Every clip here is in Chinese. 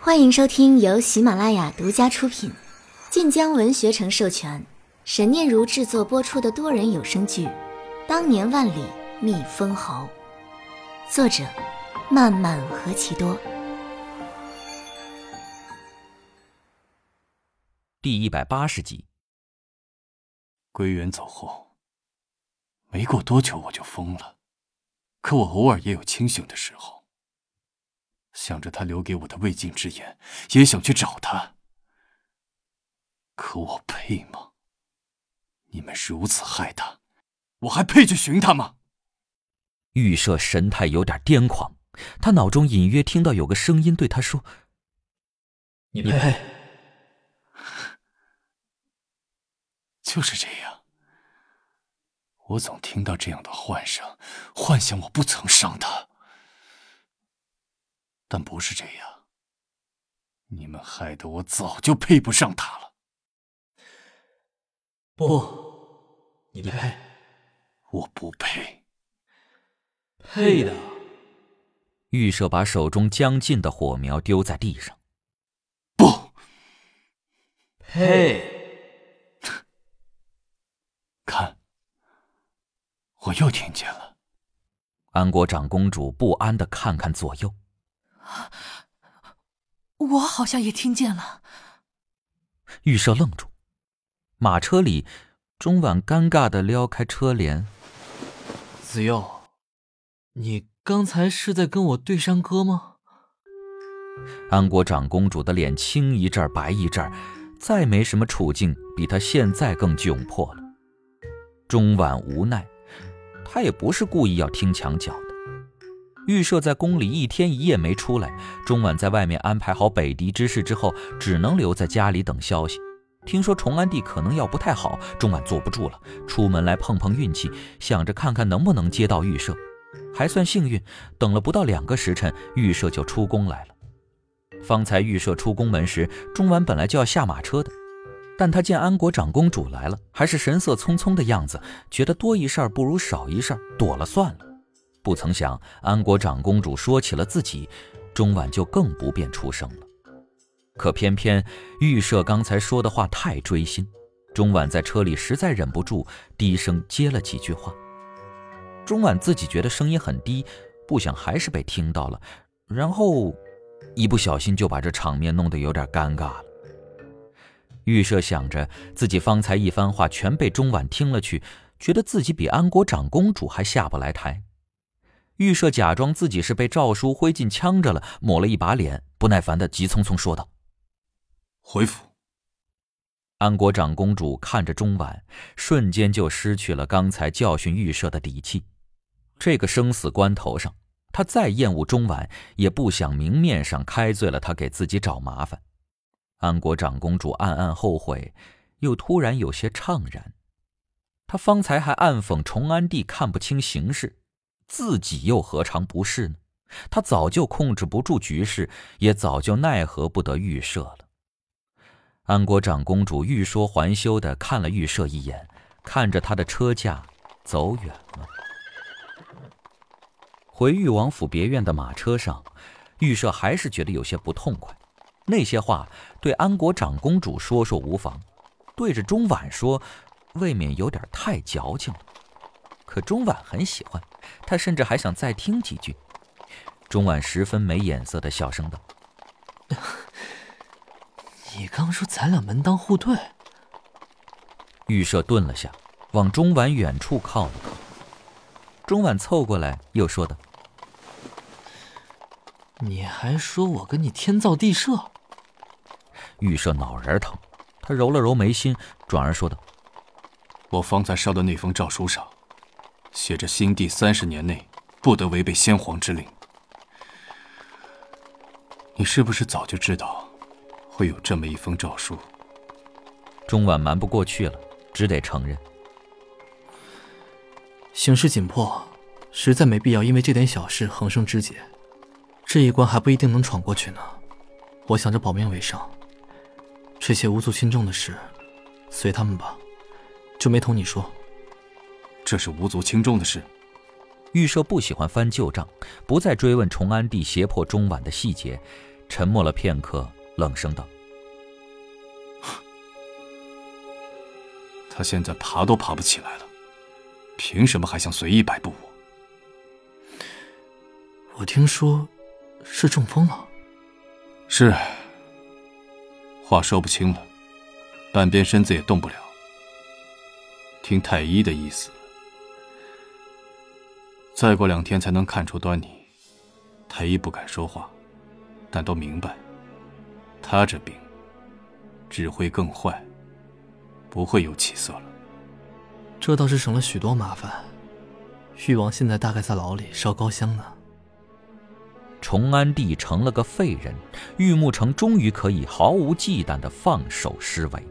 欢迎收听由喜马拉雅独家出品，晋江文学城授权，沈念如制作播出的多人有声剧《当年万里觅封侯》，作者漫漫何其多。 第180集。 归元走后，没过多久我就疯了，可我偶尔也有清醒的时候。想着他留给我的未尽之言，也想去找他。可我配吗？你们如此害他，我还配去寻他吗？ 预设神态有点癫狂，他脑中隐约听到有个声音对他说： 你配。 就是这样，我总听到这样的幻声，幻想我不曾伤他。但不是这样，你们害得我早就配不上他了。 不，你配。 我不配。 配的。 预设把手中将尽的火苗丢在地上。 不配。 看，我又听见了。 安国长公主不安地看看左右。 我好像也听见了。 预设愣住，马车里钟婉尴尬地撩开车帘。 子佑，你刚才是在跟我对山歌吗？ 安国长公主的脸青一阵白一阵，再没什么处境比她现在更窘迫了。钟婉无奈，她也不是故意要听墙角的。预设在宫里1天1夜没出来，钟婉在外面安排好北狄之事之后，只能留在家里等消息。听说崇安帝可能要不太好，钟婉坐不住了，出门来碰碰运气，想着看看能不能接到预设。还算幸运，等了不到2个时辰，预设就出宫来了。方才预设出宫门时，钟婉本来就要下马车的，但他见安国长公主来了，还是神色匆匆的样子，觉得多一事不如少一事，躲了算了。不曾想安国长公主说起了自己，钟婉就更不便出声了。可偏偏预设刚才说的话太锥心，钟婉在车里实在忍不住低声接了几句话。钟婉自己觉得声音很低，不想还是被听到了，然后一不小心就把这场面弄得有点尴尬了。预设想着自己方才一番话全被钟婉听了去，觉得自己比安国长公主还下不来台。预设假装自己是被诏书灰烬呛着了，抹了一把脸，不耐烦地急匆匆说道： 回府。 安国长公主看着钟婉，瞬间就失去了刚才教训预设的底气。这个生死关头上，她再厌恶钟婉，也不想明面上开罪了她给自己找麻烦。安国长公主暗暗后悔，又突然有些怅然。她方才还暗讽崇安帝看不清形势，自己又何尝不是呢？他早就控制不住局势，也早就奈何不得预设了。安国长公主欲说还休地看了预设一眼，看着他的车驾走远了。回裕王府别院的马车上，预设还是觉得有些不痛快。那些话对安国长公主说说无妨，对着钟婉说未免有点太矫情了。可钟婉很喜欢，她甚至还想再听几句。钟婉十分没眼色地小声道： 你刚说咱俩门当户对。 预设顿了下，往钟婉远处靠了靠。钟婉凑过来又说道： 你还说我跟你天造地设。 预设脑仁疼，他揉了揉眉心，转而说道： 我方才烧的那封诏书上写着新帝30年内不得违背先皇之令。你是不是早就知道会有这么一封诏书？ 钟婉瞒不过去了，只得承认。 形势紧迫，实在没必要因为这点小事横生枝节，这一关还不一定能闯过去呢。我想着保命为上，这些无足轻重的事随他们吧，就没同你说。 这是无足轻重的事？ 预设不喜欢翻旧账，不再追问崇安帝胁迫钟婉的细节， 沉默了片刻，冷声道： 他现在爬都爬不起来了，凭什么还想随意摆布我？ 我听说是中风了。 是，话说不清了，半边身子也动不了。听太医的意思，再过2天才能看出端倪。太医不敢说话，但都明白，他这病只会更坏，不会有起色了。 这倒是省了许多麻烦。誉王现在大概在牢里烧高香呢。 崇安帝成了个废人，玉木城终于可以毫无忌惮地放手施为。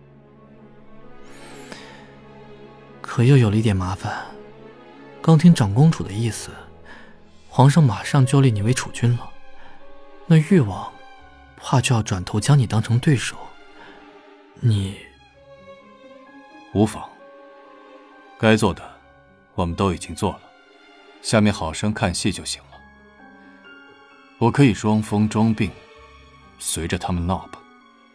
可又有了一点麻烦。刚听长公主的意思，皇上马上就立你为储君了，那誉王怕就要转头将你当成对手。你无妨，该做的我们都已经做了，下面好生看戏就行了。我可以装疯装病，随着他们闹吧。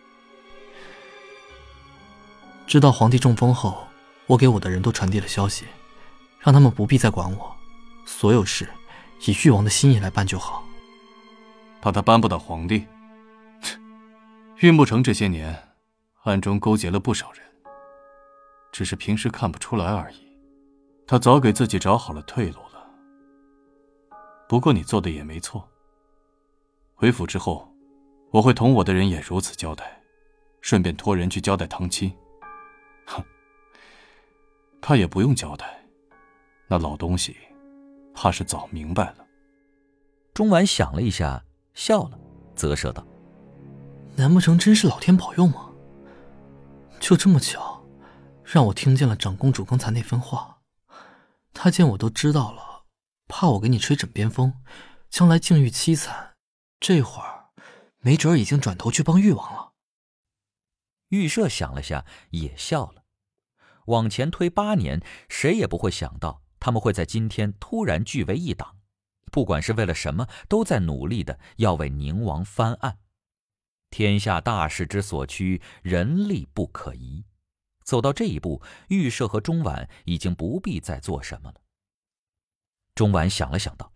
知道皇帝中风后，我给我的人都传递了消息，让他们不必再管我，所有事以誉王的心意来办就好。 怕他扳不倒皇帝？玉木城这些年暗中勾结了不少人，只是平时看不出来而已。他早给自己找好了退路了。不过你做的也没错。回府之后，我会同我的人也如此交代，顺便托人去交代堂妻。哼，怕也不用交代，那老东西怕是早明白了。 钟婉想了一下，笑了，啧舌道： 难不成真是老天保佑吗？就这么巧，让我听见了长公主刚才那番话。她见我都知道了，怕我给你吹枕边风，将来境遇凄惨，这会儿没准已经转头去帮誉王了。 玉舍想了下，也笑了。往前推8年，谁也不会想到他们会在今天突然聚为一党，不管是为了什么，都在努力的要为宁王翻案。天下大势之所趋，人力不可移。走到这一步，玉舍和钟婉已经不必再做什么了。钟婉想了想道：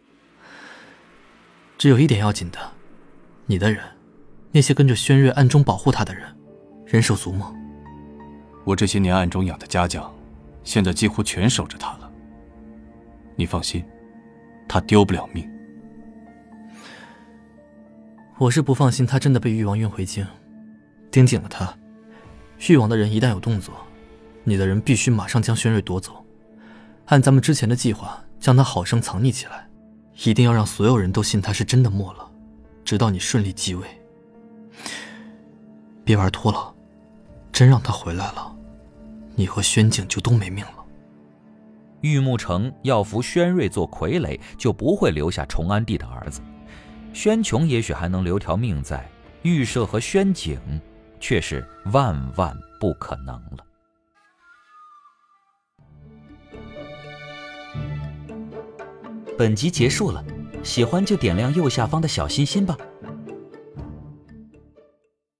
只有一点要紧的，你的人，那些跟着轩芮暗中保护他的人，人手足吗？ 我这些年暗中养的家将，现在几乎全守着他了。你放心，他丢不了命。 我是不放心他真的被誉王运回京，盯紧了他。誉王的人一旦有动作，你的人必须马上将轩芮夺走，按咱们之前的计划，将他好生藏匿起来，一定要让所有人都信他是真的没了，直到你顺利继位。别玩脱了，真让他回来了，你和轩景就都没命了。 玉木城要扶轩芮做傀儡，就不会留下崇安帝的儿子。轩琼也许还能留条命在，玉舍和轩景却是万万不可能了。本集结束了，喜欢就点亮右下方的小心心吧。